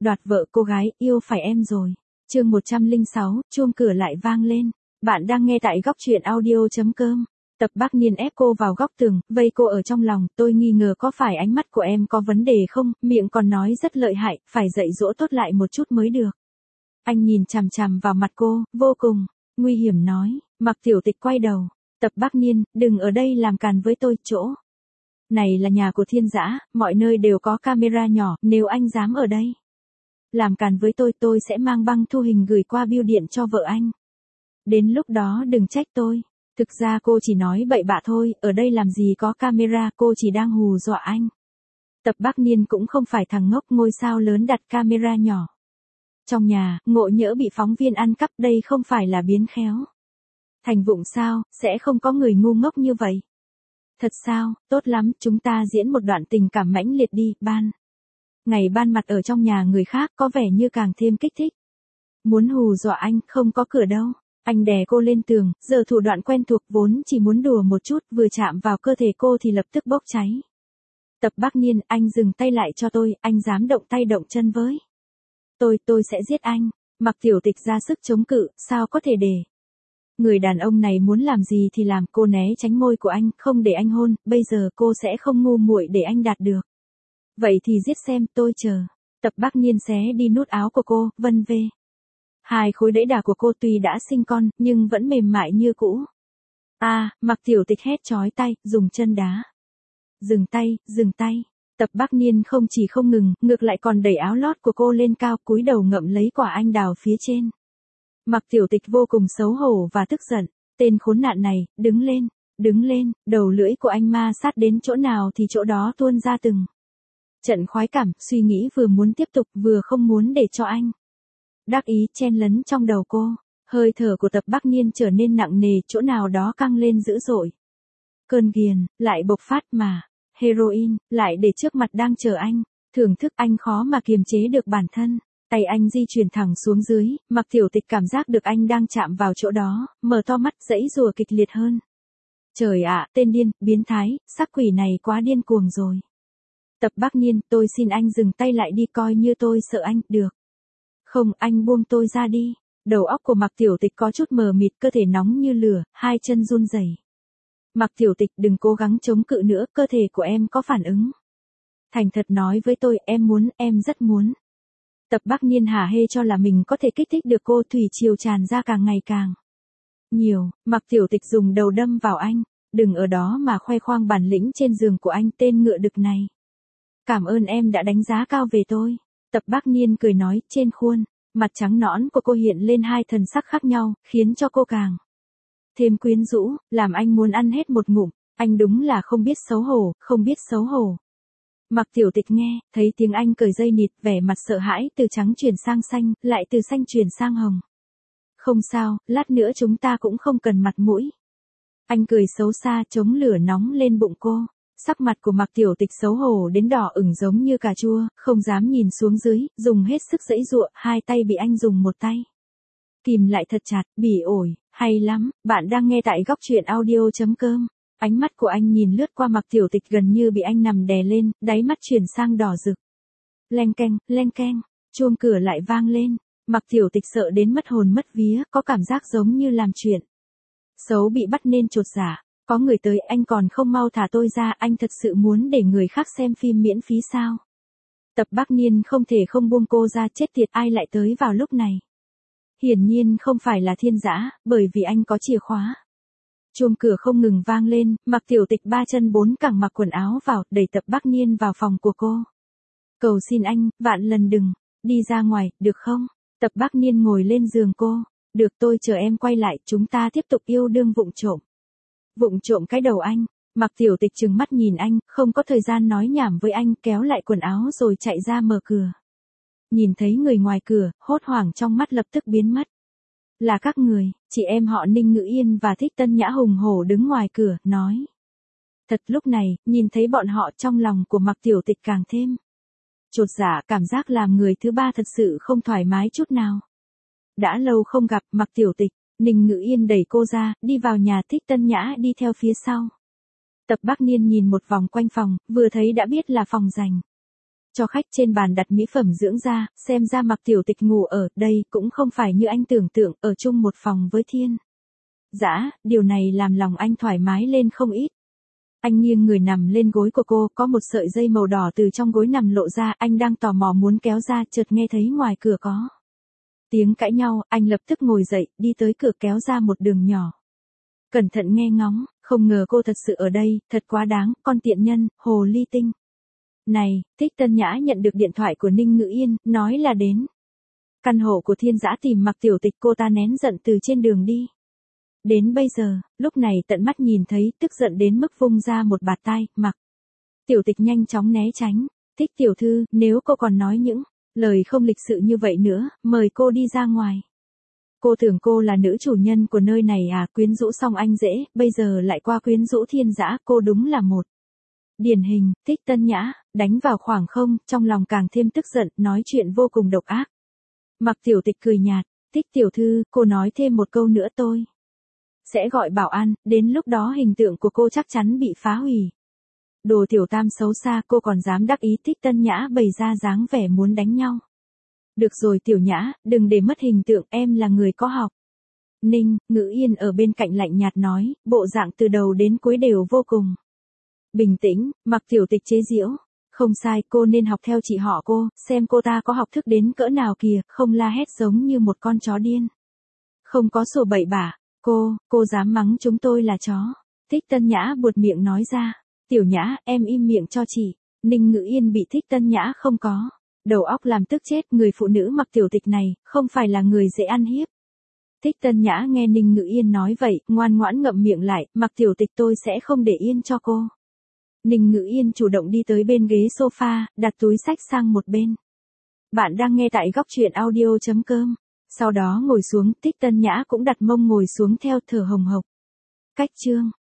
đoạt vợ cô gái, yêu phải em rồi. Chương 106, chuông cửa lại vang lên. Bạn đang nghe tại góc truyện audio.com. Tập Bắc Niên ép cô vào góc tường, vây cô ở trong lòng, tôi nghi ngờ có phải ánh mắt của em có vấn đề không, miệng còn nói rất lợi hại, phải dạy dỗ tốt lại một chút mới được. Anh nhìn chằm chằm vào mặt cô, vô cùng nguy hiểm nói. Mặc Tiểu Tịch quay đầu. Tập Bắc Niên, đừng ở đây làm càn với tôi, chỗ này là nhà của Thiên Dã, mọi nơi đều có camera nhỏ, nếu anh dám ở đây làm càn với tôi sẽ mang băng thu hình gửi qua bưu điện cho vợ anh. Đến lúc đó đừng trách tôi. Thực ra cô chỉ nói bậy bạ thôi, ở đây làm gì có camera, cô chỉ đang hù dọa anh. Tập Bắc Niên cũng không phải thằng ngốc, ngôi sao lớn đặt camera nhỏ trong nhà, ngộ nhỡ bị phóng viên ăn cắp, đây không phải là biến khéo thành vụng sao, sẽ không có người ngu ngốc như vậy. Thật sao, tốt lắm, chúng ta diễn một đoạn tình cảm mãnh liệt đi, ngày ban mặt ở trong nhà người khác có vẻ như càng thêm kích thích. Muốn hù dọa anh, không có cửa đâu. Anh đè cô lên tường, giờ thủ đoạn quen thuộc, vốn chỉ muốn đùa một chút, vừa chạm vào cơ thể cô thì lập tức bốc cháy. Tập Bắc Niên, anh dừng tay lại cho tôi, anh dám động tay động chân với tôi sẽ giết anh. Mặc Tiểu Tịch ra sức chống cự, sao có thể để người đàn ông này muốn làm gì thì làm. Cô né tránh môi của anh, không để anh hôn, bây giờ cô sẽ không ngu muội để anh đạt được. Vậy thì giết xem, tôi chờ. Tập Bắc Niên xé đi nút áo của cô, vân vê. Hai khối đẫy đà của cô tuy đã sinh con, nhưng vẫn mềm mại như cũ. Mặc Tiểu Tịch hét chói tai, dùng chân đá. Dừng tay. Tập Bắc Niên không chỉ không ngừng, ngược lại còn đẩy áo lót của cô lên cao, cúi đầu ngậm lấy quả anh đào phía trên. Mặc Tiểu Tịch vô cùng xấu hổ và tức giận. Tên khốn nạn này, đứng lên, đầu lưỡi của anh ma sát đến chỗ nào thì chỗ đó tuôn ra từng trận khoái cảm, suy nghĩ vừa muốn tiếp tục vừa không muốn để cho anh đắc ý chen lấn trong đầu cô. Hơi thở của Tập Bắc Niên trở nên nặng nề, chỗ nào đó căng lên dữ dội. Cơn ghiền lại bộc phát mà heroin lại để trước mặt đang chờ anh. Thưởng thức, anh khó mà kiềm chế được bản thân. Tay anh di chuyển thẳng xuống dưới, Mặc Tiểu Tịch cảm giác được anh đang chạm vào chỗ đó, mở to mắt giãy giụa kịch liệt hơn. Trời ạ, tên điên, biến thái, sắc quỷ này quá điên cuồng rồi. Tập Bắc Niên, tôi xin anh dừng tay lại đi, coi như tôi sợ anh, được không, anh buông tôi ra đi. Đầu óc của Mặc Tiểu Tịch có chút mờ mịt, cơ thể nóng như lửa, hai chân run rẩy. Mặc Tiểu Tịch, đừng cố gắng chống cự nữa, cơ thể của em có phản ứng. Thành thật nói với tôi, em rất muốn. Tập Bắc Niên hả hê cho là mình có thể kích thích được cô, thủy triều tràn ra càng ngày càng nhiều. Mặc Tiểu Tịch dùng đầu đâm vào anh. Đừng ở đó mà khoe khoang bản lĩnh trên giường của anh, tên ngựa đực này. Cảm ơn em đã đánh giá cao về tôi. Tập Bắc Niên cười nói, trên khuôn mặt trắng nõn của cô hiện lên hai thần sắc khác nhau, khiến cho cô càng thêm quyến rũ, làm anh muốn ăn hết một ngụm. Anh đúng là không biết xấu hổ. Mặc Tiểu Tịch nghe, thấy tiếng anh cởi dây nịt, vẻ mặt sợ hãi, từ trắng chuyển sang xanh, lại từ xanh chuyển sang hồng. Không sao, lát nữa chúng ta cũng không cần mặt mũi. Anh cười xấu xa, chống lửa nóng lên bụng cô. Sắc mặt của Mặc Tiểu Tịch xấu hổ đến đỏ ửng giống như cà chua, không dám nhìn xuống dưới, dùng hết sức giãy giụa, hai tay bị anh dùng một tay kìm lại thật chặt. Bỉ ổi, hay lắm, bạn đang nghe tại góc truyện audio.com. Ánh mắt của anh nhìn lướt qua Mặc Tiểu Tịch gần như bị anh nằm đè lên, đáy mắt chuyển sang đỏ rực. Leng keng, chuông cửa lại vang lên. Mặc Tiểu Tịch sợ đến mất hồn mất vía, có cảm giác giống như làm chuyện xấu bị bắt nên chột dạ. Có người tới, anh còn không mau thả tôi ra, anh thật sự muốn để người khác xem phim miễn phí sao? Tập Bắc Niên không thể không buông cô ra, chết tiệt, ai lại tới vào lúc này? Hiển nhiên không phải là Thiên Dã, bởi vì anh có chìa khóa. Chuông cửa không ngừng vang lên, Mặc Tiểu Tịch ba chân bốn cẳng mặc quần áo vào, đẩy Tập Bắc Niên vào phòng của cô. Cầu xin anh, vạn lần đừng đi ra ngoài, được không? Tập Bắc Niên ngồi lên giường cô. Được, tôi chờ em quay lại, chúng ta tiếp tục yêu đương vụng trộm. Vụng trộm cái đầu anh. Mặc Tiểu Tịch trừng mắt nhìn anh, không có thời gian nói nhảm với anh, kéo lại quần áo rồi chạy ra mở cửa. Nhìn thấy người ngoài cửa, hốt hoảng trong mắt lập tức biến mất. Là các người, chị em họ Ninh Ngữ Yên và Thích Tân Nhã hùng hổ đứng ngoài cửa, nói. Thật lúc này, nhìn thấy bọn họ trong lòng của Mặc Tiểu Tịch càng thêm chột dạ, cảm giác làm người thứ ba thật sự không thoải mái chút nào. Đã lâu không gặp, Mặc Tiểu Tịch. Ninh Ngữ Yên đẩy cô ra, đi vào nhà, Thích Tân Nhã đi theo phía sau. Tập Bắc Niên nhìn một vòng quanh phòng, vừa thấy đã biết là phòng dành Cho khách trên bàn đặt mỹ phẩm dưỡng da, xem ra Mạc Tiểu Tịch ngủ ở đây cũng không phải như anh tưởng tượng ở chung một phòng với Thiên Dã, điều này làm lòng anh thoải mái lên không ít. Anh nghiêng người nằm lên gối của cô, có một sợi dây màu đỏ từ trong gối nằm lộ ra, anh đang tò mò muốn kéo ra, chợt nghe thấy ngoài cửa có tiếng cãi nhau, anh lập tức ngồi dậy, đi tới cửa kéo ra một đường nhỏ. Cẩn thận nghe ngóng, không ngờ cô thật sự ở đây, thật quá đáng, con tiện nhân, hồ ly tinh. Này, Thích Tân Nhã nhận được điện thoại của Ninh Ngữ Yên, nói là đến căn hộ của Thiên Dã tìm Mạc Tiểu Tịch, cô ta nén giận từ trên đường đi đến bây giờ, lúc này tận mắt nhìn thấy, tức giận đến mức vung ra một bạt tai, Mạc Tiểu Tịch nhanh chóng né tránh. Thích tiểu thư, nếu cô còn nói những lời không lịch sự như vậy nữa, mời cô đi ra ngoài. Cô tưởng cô là nữ chủ nhân của nơi này à, quyến rũ xong anh dễ, bây giờ lại qua quyến rũ Thiên Dã, cô đúng là một điển hình. Thích Tân Nhã đánh vào khoảng không, trong lòng càng thêm tức giận, nói chuyện vô cùng độc ác. Mạc Tiểu Tịch cười nhạt, Thích tiểu thư, cô nói thêm một câu nữa tôi sẽ gọi bảo an, đến lúc đó hình tượng của cô chắc chắn bị phá hủy. Đồ tiểu tam xấu xa, cô còn dám đắc ý. Thích Tân Nhã bày ra dáng vẻ muốn đánh nhau. Được rồi Tiểu Nhã, đừng để mất hình tượng, em là người có học. Ninh Ngữ Yên ở bên cạnh lạnh nhạt nói, bộ dạng từ đầu đến cuối đều vô cùng bình tĩnh. Mạc Tiểu Tịch chế giễu, không sai, cô nên học theo chị họ cô, xem cô ta có học thức đến cỡ nào kìa, không la hét giống như một con chó điên. Không có sổ bậy bạ, cô dám mắng chúng tôi là chó. Thích Tân Nhã buột miệng nói ra, Tiểu Nhã, em im miệng cho chị. Ninh Ngữ Yên bị Thích Tân Nhã không có đầu óc làm tức chết, người phụ nữ Mạc Tiểu Tịch này, không phải là người dễ ăn hiếp. Thích Tân Nhã nghe Ninh Ngữ Yên nói vậy, ngoan ngoãn ngậm miệng lại, Mạc Tiểu Tịch tôi sẽ không để yên cho cô. Ninh Ngữ Yên chủ động đi tới bên ghế sofa, đặt túi sách sang một bên. Bạn đang nghe tại góc truyện audio.com. Sau đó ngồi xuống, Thích Tân Nhã cũng đặt mông ngồi xuống theo, thở hồng hộc. Cách chương